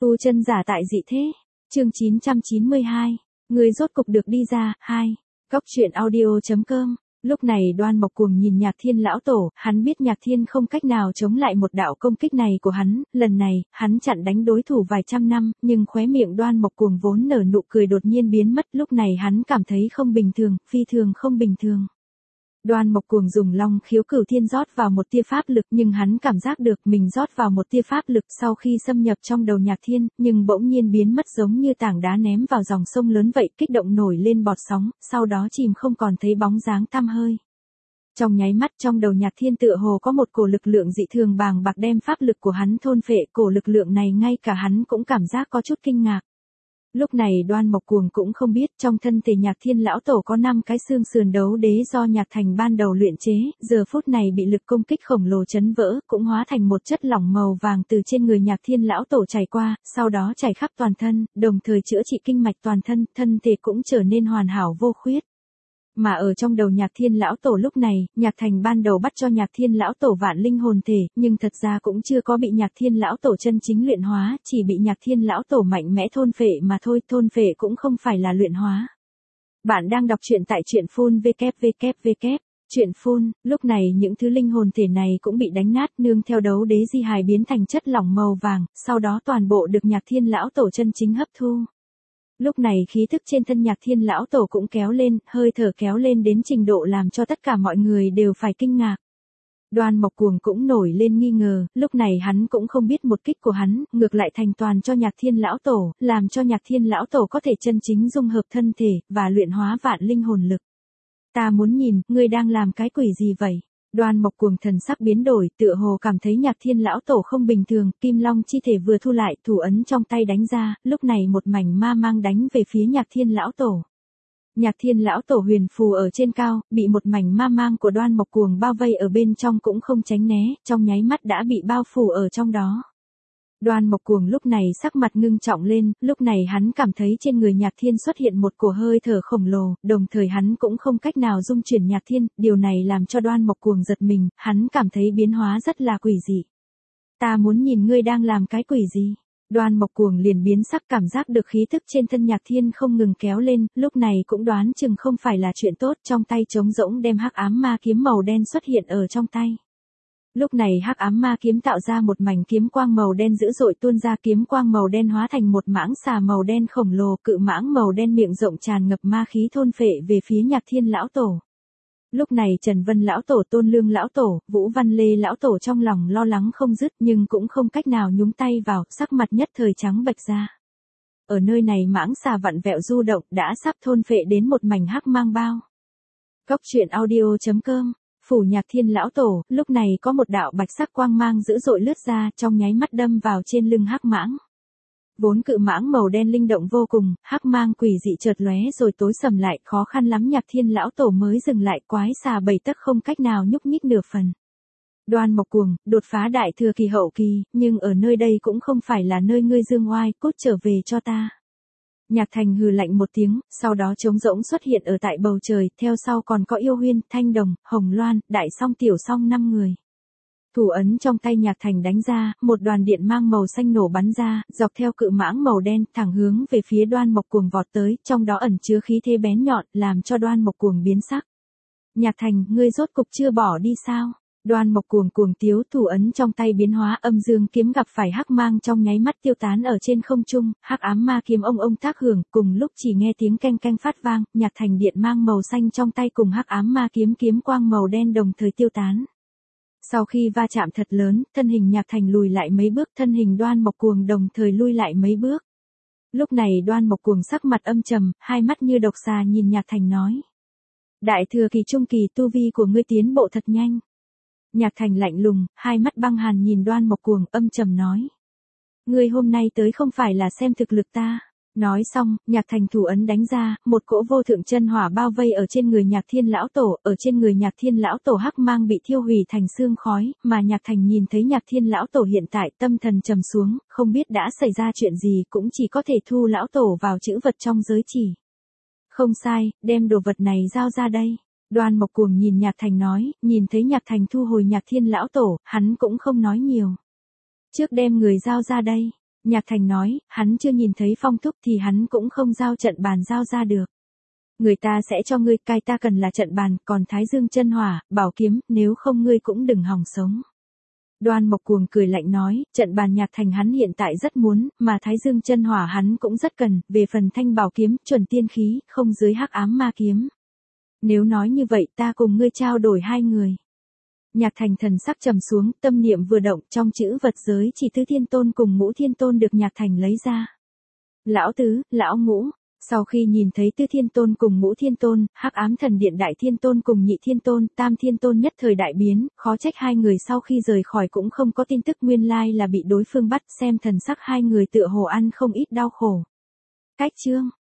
Tu chân giả tại dị thế. Chương 992. Người rốt cục được đi ra. 2. Góc truyện audio.com. Lúc này Đoan Mộc Cuồng nhìn Nhạc Thiên lão tổ, hắn biết Nhạc Thiên không cách nào chống lại một đạo công kích này của hắn, lần này, hắn chặn đánh đối thủ vài trăm năm, nhưng khóe miệng Đoan Mộc Cuồng vốn nở nụ cười đột nhiên biến mất, lúc này hắn cảm thấy không bình thường, phi thường không bình thường. Đoan Mộc Cuồng dùng Long Khiếu Cửu Thiên rót vào một tia pháp lực, nhưng hắn cảm giác được mình rót vào một tia pháp lực sau khi xâm nhập trong đầu Nhạc Thiên, nhưng bỗng nhiên biến mất giống như tảng đá ném vào dòng sông lớn vậy, kích động nổi lên bọt sóng, sau đó chìm không còn thấy bóng dáng tăm hơi. Trong nháy mắt trong đầu Nhạc Thiên tựa hồ có một cổ lực lượng dị thường bàng bạc đem pháp lực của hắn thôn phệ, cổ lực lượng này ngay cả hắn cũng cảm giác có chút kinh ngạc. Lúc này Đoan Mộc Cuồng cũng không biết trong thân thể Nhạc Thiên lão tổ có 5 cái xương sườn đấu đế do Nhạc Thành ban đầu luyện chế, giờ phút này bị lực công kích khổng lồ chấn vỡ, cũng hóa thành một chất lỏng màu vàng từ trên người Nhạc Thiên lão tổ chảy qua, sau đó chảy khắp toàn thân, đồng thời chữa trị kinh mạch toàn thân, thân thể cũng trở nên hoàn hảo vô khuyết. Mà ở trong đầu Nhạc Thiên lão tổ lúc này, Nhạc Thành ban đầu bắt cho Nhạc Thiên lão tổ vạn linh hồn thể, nhưng thật ra cũng chưa có bị Nhạc Thiên lão tổ chân chính luyện hóa, chỉ bị Nhạc Thiên lão tổ mạnh mẽ thôn phệ mà thôi, thôn phệ cũng không phải là luyện hóa. Bạn đang đọc truyện tại truyện phun www. Truyện phun, lúc này những thứ linh hồn thể này cũng bị đánh nát, nương theo đấu đế di hài biến thành chất lỏng màu vàng, sau đó toàn bộ được Nhạc Thiên lão tổ chân chính hấp thu. Lúc này khí thức trên thân Nhạc Thiên lão tổ cũng kéo lên, hơi thở kéo lên đến trình độ làm cho tất cả mọi người đều phải kinh ngạc. Đoan Mộc Cuồng cũng nổi lên nghi ngờ, lúc này hắn cũng không biết một kích của hắn, ngược lại thành toàn cho Nhạc Thiên lão tổ, làm cho Nhạc Thiên lão tổ có thể chân chính dung hợp thân thể, và luyện hóa vạn linh hồn lực. Ta muốn nhìn, ngươi đang làm cái quỷ gì vậy? Đoan Mộc Cuồng thần sắc biến đổi, tựa hồ cảm thấy Nhạc Thiên lão tổ không bình thường, Kim Long chi thể vừa thu lại, thủ ấn trong tay đánh ra, lúc này một mảnh ma mang đánh về phía Nhạc Thiên lão tổ. Nhạc Thiên lão tổ huyền phù ở trên cao, bị một mảnh ma mang của Đoan Mộc Cuồng bao vây ở bên trong cũng không tránh né, trong nháy mắt đã bị bao phủ ở trong đó. Đoan Mộc Cuồng lúc này sắc mặt ngưng trọng lên, lúc này hắn cảm thấy trên người Nhạc Thiên xuất hiện một cổ hơi thở khổng lồ, đồng thời hắn cũng không cách nào dung chuyển Nhạc Thiên, điều này làm cho Đoan Mộc Cuồng giật mình, hắn cảm thấy biến hóa rất là quỷ dị. Ta muốn nhìn ngươi đang làm cái quỷ gì? Đoan Mộc Cuồng liền biến sắc, cảm giác được khí thức trên thân Nhạc Thiên không ngừng kéo lên, lúc này cũng đoán chừng không phải là chuyện tốt, trong tay trống rỗng đem hắc ám ma kiếm màu đen xuất hiện ở trong tay. Lúc này hắc ám ma kiếm tạo ra một mảnh kiếm quang màu đen dữ dội tuôn ra, kiếm quang màu đen hóa thành một mãng xà màu đen khổng lồ, cự mãng màu đen miệng rộng tràn ngập ma khí thôn phệ về phía Nhạc Thiên lão tổ. Lúc này Trần Vân lão tổ, Tôn Lương lão tổ, Vũ Văn Lê lão tổ trong lòng lo lắng không dứt, nhưng cũng không cách nào nhúng tay vào, sắc mặt nhất thời trắng bệch ra. Ở nơi này mãng xà vặn vẹo du động, đã sắp thôn phệ đến một mảnh hắc mang bao. Góc truyện audio.com. Phủ Nhạc Thiên lão tổ, lúc này có một đạo bạch sắc quang mang dữ dội lướt ra, trong nháy mắt đâm vào trên lưng hắc mãng. Vốn cự mãng màu đen linh động vô cùng, hắc mang quỷ dị chợt lóe rồi tối sầm lại, khó khăn lắm Nhạc Thiên lão tổ mới dừng lại, quái xà 7 tấc không cách nào nhúc nhích nửa phần. Đoan Mộc Cuồng, đột phá đại thừa kỳ hậu kỳ, nhưng ở nơi đây cũng không phải là nơi ngươi dương oai, cút trở về cho ta. Nhạc Thành hừ lạnh một tiếng, sau đó trống rỗng xuất hiện ở tại bầu trời, theo sau còn có Yêu Huyên, Thanh Đồng, Hồng Loan, Đại Song Tiểu Song 5 người. Thủ ấn trong tay Nhạc Thành đánh ra, một đoàn điện mang màu xanh nổ bắn ra, dọc theo cự mãng màu đen, thẳng hướng về phía Đoan Mộc Cuồng vọt tới, trong đó ẩn chứa khí thế bén nhọn, làm cho Đoan Mộc Cuồng biến sắc. Nhạc Thành, ngươi rốt cục chưa bỏ đi sao? Đoan Mộc Cuồng cuồng tiếu, thủ ấn trong tay biến hóa, âm dương kiếm gặp phải hắc mang trong nháy mắt tiêu tán ở trên không trung, hắc ám ma kiếm ông tác hưởng, cùng lúc chỉ nghe tiếng keng keng phát vang, Nhạc Thành điện mang màu xanh trong tay cùng hắc ám ma kiếm kiếm quang màu đen đồng thời tiêu tán. Sau khi va chạm thật lớn, thân hình Nhạc Thành lùi lại mấy bước, thân hình Đoan Mộc Cuồng đồng thời lui lại mấy bước. Lúc này Đoan Mộc Cuồng sắc mặt âm trầm, hai mắt như độc xà nhìn Nhạc Thành nói: Đại thừa kỳ trung kỳ, tu vi của ngươi tiến bộ thật nhanh. Nhạc Thành lạnh lùng, hai mắt băng hàn nhìn Đoan Mộc Cuồng, âm trầm nói: Ngươi hôm nay tới không phải là xem thực lực ta. Nói xong, Nhạc Thành thủ ấn đánh ra, một cỗ vô thượng chân hỏa bao vây ở trên người Nhạc Thiên lão tổ, ở trên người Nhạc Thiên lão tổ hắc mang bị thiêu hủy thành xương khói, mà Nhạc Thành nhìn thấy Nhạc Thiên lão tổ hiện tại, tâm thần trầm xuống, không biết đã xảy ra chuyện gì, cũng chỉ có thể thu lão tổ vào chữ vật trong giới chỉ. Không sai, đem đồ vật này giao ra đây. Đoan Mộc Cuồng nhìn Nhạc Thành nói, nhìn thấy Nhạc Thành thu hồi Nhạc Thiên lão tổ, hắn cũng không nói nhiều. Trước đem người giao ra đây. Nhạc Thành nói, hắn chưa nhìn thấy Phong Thúc thì hắn cũng không giao trận bàn giao ra được. Người ta sẽ cho ngươi, cái ta cần là trận bàn, còn Thái Dương chân hỏa, bảo kiếm, nếu không ngươi cũng đừng hòng sống. Đoan Mộc Cuồng cười lạnh nói, trận bàn Nhạc Thành hắn hiện tại rất muốn, mà Thái Dương chân hỏa hắn cũng rất cần, về phần thanh bảo kiếm, chuẩn tiên khí, không dưới hắc ám ma kiếm. Nếu nói như vậy ta cùng ngươi trao đổi hai người. Nhạc Thành thần sắc trầm xuống, tâm niệm vừa động, trong chữ vật giới chỉ Tứ Thiên Tôn cùng Ngũ Thiên Tôn được Nhạc Thành lấy ra. Lão Tứ, Lão Ngũ. Sau khi nhìn thấy Tứ Thiên Tôn cùng Ngũ Thiên Tôn, Hắc Ám Thần Điện Đại Thiên Tôn cùng Nhị Thiên Tôn, Tam Thiên Tôn nhất thời đại biến, khó trách hai người sau khi rời khỏi cũng không có tin tức, nguyên lai là bị đối phương bắt, xem thần sắc hai người tựa hồ ăn không ít đau khổ. Cách chương